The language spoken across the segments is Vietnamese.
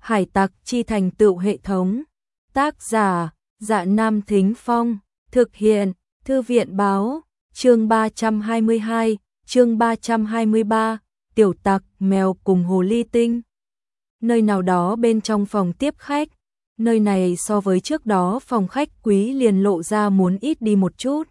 Hải tặc chi thành tựu hệ thống. Tác giả, Dạ Nam Thính Phong. Thực hiện, Thư viện báo. Chương 322, chương 323, tiểu tặc, mèo cùng hồ ly tinh. Nơi nào đó bên trong phòng tiếp khách, nơi này so với trước đó phòng khách quý liền lộ ra muốn ít đi một chút.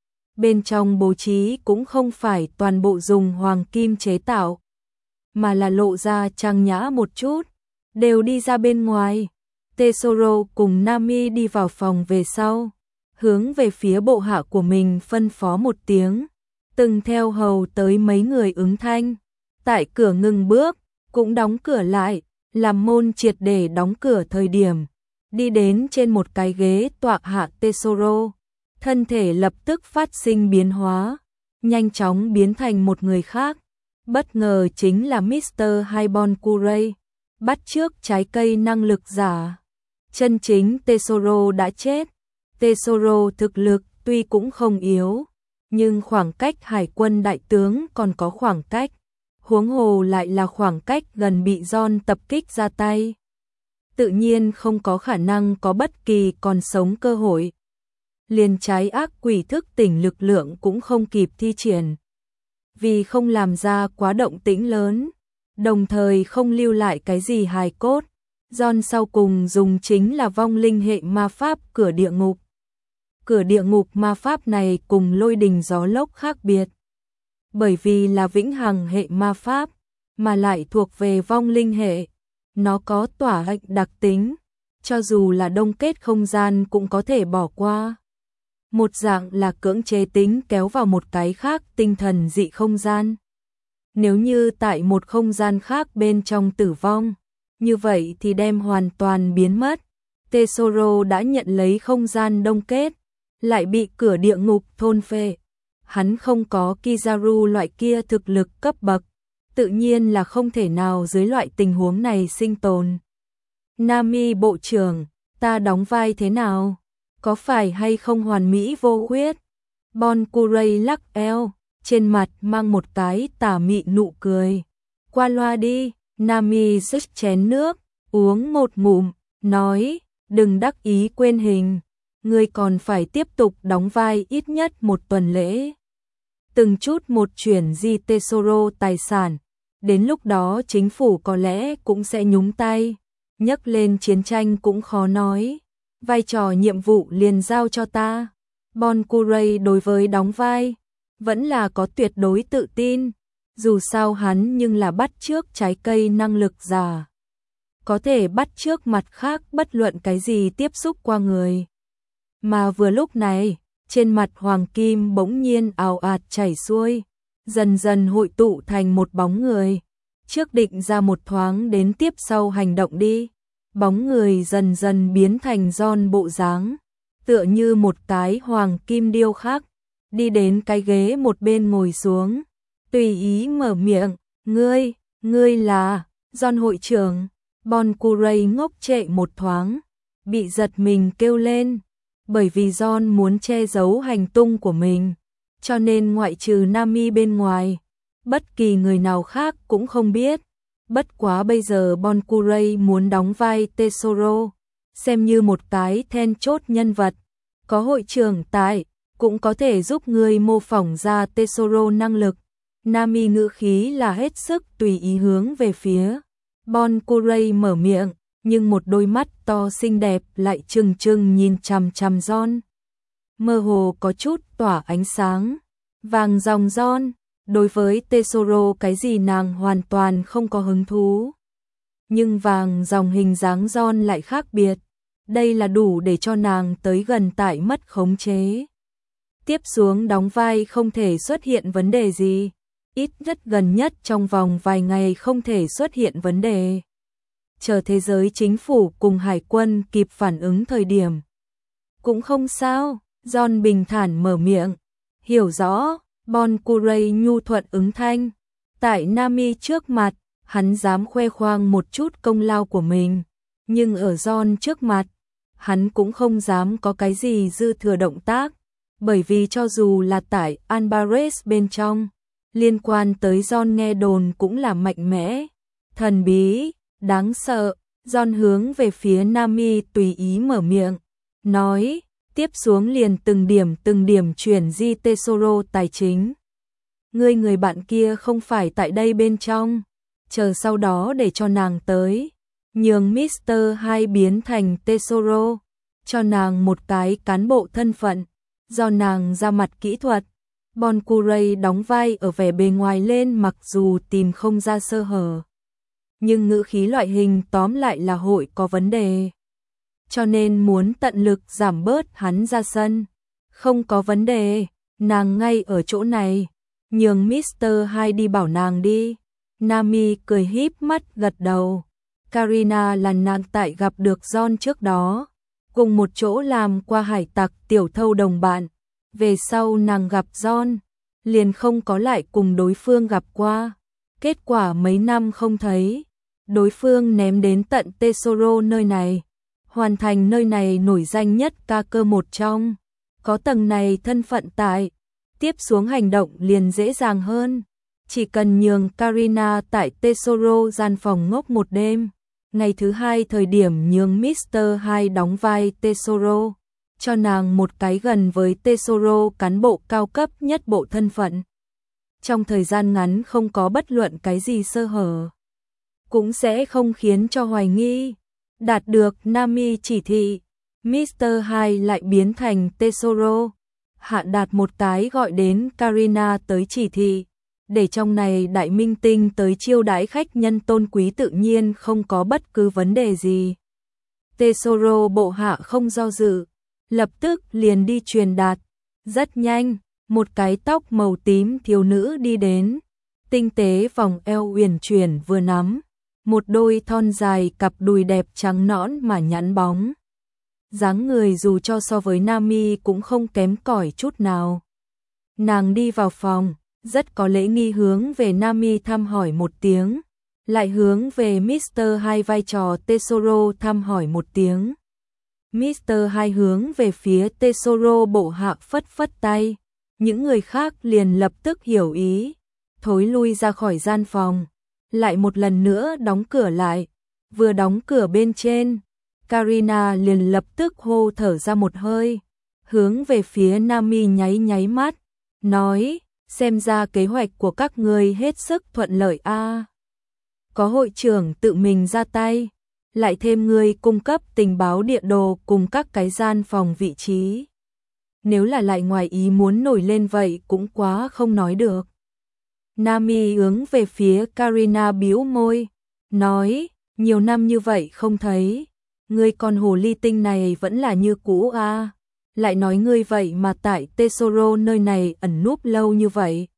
Bên trong bố trí cũng không phải toàn bộ dùng hoàng kim chế tạo, mà là lộ ra trang nhã một chút, đều đi ra bên ngoài. Tesoro cùng Nami đi vào phòng về sau, hướng về phía bộ hạ của mình phân phó một tiếng, từng theo hầu tới mấy người ứng thanh. Tại cửa ngừng bước, cũng đóng cửa lại, làm môn triệt để đóng cửa thời điểm, đi đến trên một cái ghế tọa hạ Tesoro, thân thể lập tức phát sinh biến hóa, nhanh chóng biến thành một người khác. Bất ngờ chính là Mr. Highborn Curry, bắt chước trái cây năng lực giả. Chân chính Tesoro đã chết. Tesoro thực lực tuy cũng không yếu, nhưng khoảng cách hải quân đại tướng còn có khoảng cách, huống hồ lại là khoảng cách gần bị John tập kích ra tay. Tự nhiên không có khả năng có bất kỳ còn sống cơ hội. Liền trái ác quỷ thức tỉnh lực lượng cũng không kịp thi triển. Vì không làm ra quá động tĩnh lớn, đồng thời không lưu lại cái gì hài cốt, John sau cùng dùng chính là vong linh hệ ma pháp cửa địa ngục. Cửa địa ngục ma pháp này cùng lôi đình gió lốc khác biệt, bởi vì là vĩnh hằng hệ ma pháp, mà lại thuộc về vong linh hệ. Nó có tỏa hạnh đặc tính, cho dù là đông kết không gian cũng có thể bỏ qua. Một dạng là cưỡng chế tính kéo vào một cái khác tinh thần dị không gian. Nếu như tại một không gian khác bên trong tử vong, như vậy thì đem hoàn toàn biến mất. Tesoro đã nhận lấy không gian đông kết, lại bị cửa địa ngục thôn phệ. Hắn không có Kizaru loại kia thực lực cấp bậc, tự nhiên là không thể nào dưới loại tình huống này sinh tồn. Nami bộ trưởng, ta đóng vai thế nào? Có phải hay không hoàn mỹ vô khuyết? Bon Curry lắc eo, trên mặt mang một cái tà mị nụ cười. Qua loa đi. Nami xức chén nước, uống một ngụm, nói, đừng đắc ý quên hình, ngươi còn phải tiếp tục đóng vai ít nhất một tuần lễ. Từng chút một chuyển di Tesoro tài sản, đến lúc đó chính phủ có lẽ cũng sẽ nhúng tay, nhắc lên chiến tranh cũng khó nói, vai trò nhiệm vụ liền giao cho ta. Bon Curry đối với đóng vai, vẫn là có tuyệt đối tự tin. Dù sao hắn nhưng là bắt chước trái cây năng lực giả, có thể bắt chước mặt khác bất luận cái gì tiếp xúc qua người. Mà vừa lúc này, trên mặt hoàng kim bỗng nhiên ào ạt chảy xuôi, dần dần hội tụ thành một bóng người. Trước định ra một thoáng đến tiếp sau hành động đi. Bóng người dần dần biến thành John bộ dáng, tựa như một cái hoàng kim điêu khắc, đi đến cái ghế một bên ngồi xuống. Tùy ý mở miệng, ngươi là John hội trưởng. Bon Curry ngốc trệ một thoáng, bị giật mình kêu lên, bởi vì John muốn che giấu hành tung của mình, cho nên ngoại trừ Nami bên ngoài, bất kỳ người nào khác cũng không biết. Bất quá bây giờ Bon Curry muốn đóng vai Tesoro, xem như một cái then chốt nhân vật, có hội trưởng tại, cũng có thể giúp người mô phỏng ra Tesoro năng lực. Nami ngữ khí là hết sức tùy ý hướng về phía Bon Curry mở miệng, nhưng một đôi mắt to xinh đẹp lại trừng trừng nhìn chằm chằm John. Mơ hồ có chút tỏa ánh sáng, vàng dòng John, đối với Tesoro cái gì nàng hoàn toàn không có hứng thú. Nhưng vàng dòng hình dáng John lại khác biệt, đây là đủ để cho nàng tới gần tại mất khống chế. Tiếp xuống đóng vai không thể xuất hiện vấn đề gì. Ít nhất gần nhất trong vòng vài ngày không thể xuất hiện vấn đề. Chờ thế giới chính phủ cùng hải quân kịp phản ứng thời điểm. Cũng không sao, John bình thản mở miệng. Hiểu rõ, Bon Curry nhu thuận ứng thanh. Tại Nami trước mặt, hắn dám khoe khoang một chút công lao của mình. Nhưng ở John trước mặt, hắn cũng không dám có cái gì dư thừa động tác. Bởi vì cho dù là tại Albares bên trong, liên quan tới John nghe đồn cũng là mạnh mẽ, thần bí, đáng sợ. John hướng về phía Nami tùy ý mở miệng, nói, tiếp xuống liền từng điểm chuyển di Tesoro tài chính. Người bạn kia không phải tại đây bên trong, chờ sau đó để cho nàng tới, nhường Mr. Hai biến thành Tesoro, cho nàng một cái cán bộ thân phận, do nàng ra mặt kỹ thuật. Bon Curray đóng vai ở vẻ bề ngoài lên mặc dù tìm không ra sơ hở, nhưng ngữ khí loại hình tóm lại là hội có vấn đề. Cho nên muốn tận lực giảm bớt hắn ra sân. Không có vấn đề, nàng ngay ở chỗ này, nhường Mr. Hai đi bảo nàng đi. Nami cười híp mắt gật đầu. Karina là nàng tại gặp được John trước đó, cùng một chỗ làm qua hải tặc tiểu thâu đồng bạn. Về sau nàng gặp John, liền không có lại cùng đối phương gặp qua. Kết quả mấy năm không thấy, đối phương ném đến tận Tesoro nơi này, hoàn thành nơi này nổi danh nhất ca cơ một trong. Có tầng này thân phận tại, tiếp xuống hành động liền dễ dàng hơn. Chỉ cần nhường Karina tại Tesoro gian phòng ngốc một đêm, ngày thứ hai thời điểm nhường Mr. Hai đóng vai Tesoro, cho nàng một cái gần với Tesoro cán bộ cao cấp nhất bộ thân phận. Trong thời gian ngắn không có bất luận cái gì sơ hở, cũng sẽ không khiến cho hoài nghi. Đạt được Nami chỉ thị, Mr. Hai lại biến thành Tesoro, hạ đạt một cái gọi đến Karina tới chỉ thị, để trong này đại minh tinh tới chiêu đãi khách nhân tôn quý tự nhiên không có bất cứ vấn đề gì. Tesoro bộ hạ không do dự, lập tức liền đi truyền đạt. Rất nhanh, một cái tóc màu tím thiếu nữ đi đến, tinh tế vòng eo uyển chuyển vừa nắm, một đôi thon dài cặp đùi đẹp trắng nõn mà nhẵn bóng. Dáng người dù cho so với Nami cũng không kém cỏi chút nào. Nàng đi vào phòng, rất có lễ nghi hướng về Nami thăm hỏi một tiếng, lại hướng về Mr. Hai vai trò Tesoro thăm hỏi một tiếng. Mr. Hai hướng về phía Tesoro bộ hạ phất phất tay, những người khác liền lập tức hiểu ý, thối lui ra khỏi gian phòng, lại một lần nữa đóng cửa lại. Vừa đóng cửa bên trên, Karina liền lập tức hô thở ra một hơi, hướng về phía Nami nháy nháy mắt, nói, xem ra kế hoạch của các ngươi hết sức thuận lợi a. Có hội trưởng tự mình ra tay, lại thêm người cung cấp tình báo địa đồ cùng các cái gian phòng vị trí. Nếu là lại ngoài ý muốn nổi lên vậy cũng quá không nói được. Nami hướng về phía Karina bĩu môi, nói, nhiều năm như vậy không thấy, ngươi con hồ ly tinh này vẫn là như cũ a. Lại nói ngươi vậy mà tại Tesoro nơi này ẩn núp lâu như vậy.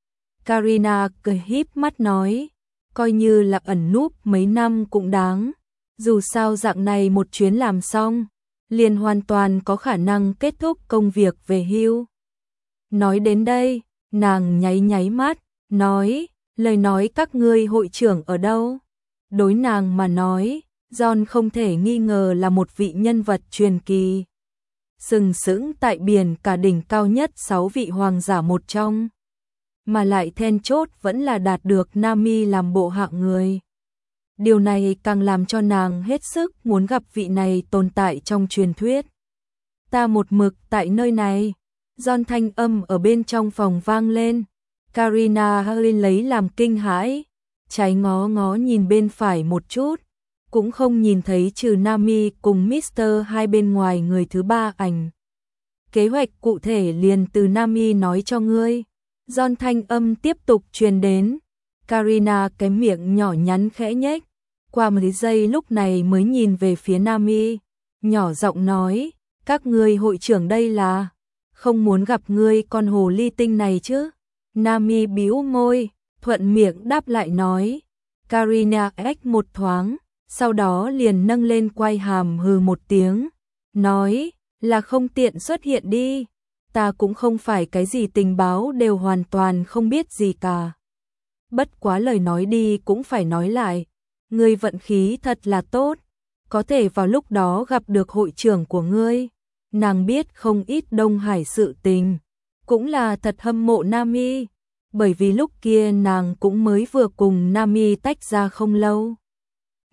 Karina cười híp mắt nói, coi như là ẩn núp mấy năm cũng đáng, dù sao dạng này một chuyến làm xong, liền hoàn toàn có khả năng kết thúc công việc về hưu. Nói đến đây, nàng nháy nháy mắt, nói, lời nói các ngươi hội trưởng ở đâu? Đối nàng mà nói, John không thể nghi ngờ là một vị nhân vật truyền kỳ, sừng sững tại biển cả đỉnh cao nhất 6 vị hoàng giả một trong, mà lại then chốt vẫn là đạt được Nami làm bộ hạ người. Điều này càng làm cho nàng hết sức muốn gặp vị này tồn tại trong truyền thuyết. Ta một mực tại nơi này. John thanh âm ở bên trong phòng vang lên. Karina hơi lấy làm kinh hãi, trái ngó ngó nhìn bên phải một chút, cũng không nhìn thấy trừ Nami cùng Mr. Hai bên ngoài người thứ ba ảnh. Kế hoạch cụ thể liền từ Nami nói cho ngươi. John thanh âm tiếp tục truyền đến. Karina cái miệng nhỏ nhắn khẽ nhếch, qua mấy giây lúc này mới nhìn về phía Nami, nhỏ giọng nói, các ngươi hội trưởng đây là không muốn gặp ngươi con hồ ly tinh này chứ? Nami bĩu môi, thuận miệng đáp lại nói. Karina ếch một thoáng, sau đó liền nâng lên quai hàm hừ một tiếng, nói, là không tiện xuất hiện đi, ta cũng không phải cái gì tình báo đều hoàn toàn không biết gì cả. Bất quá lời nói đi cũng phải nói lại, ngươi vận khí thật là tốt, có thể vào lúc đó gặp được hội trưởng của ngươi. Nàng biết không ít Đông Hải sự tình, cũng là thật hâm mộ Nami, bởi vì lúc kia nàng cũng mới vừa cùng Nami tách ra không lâu.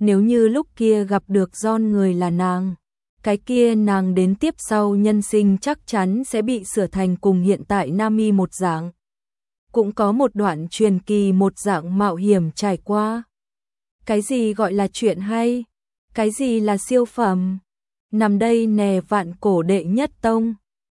Nếu như lúc kia gặp được John người là nàng, cái kia nàng đến tiếp sau nhân sinh chắc chắn sẽ bị sửa thành cùng hiện tại Nami một dạng. Cũng có một đoạn truyền kỳ một dạng mạo hiểm trải qua. Cái gì gọi là chuyện hay? Cái gì là siêu phẩm? Nằm đây nè vạn cổ đệ nhất tông.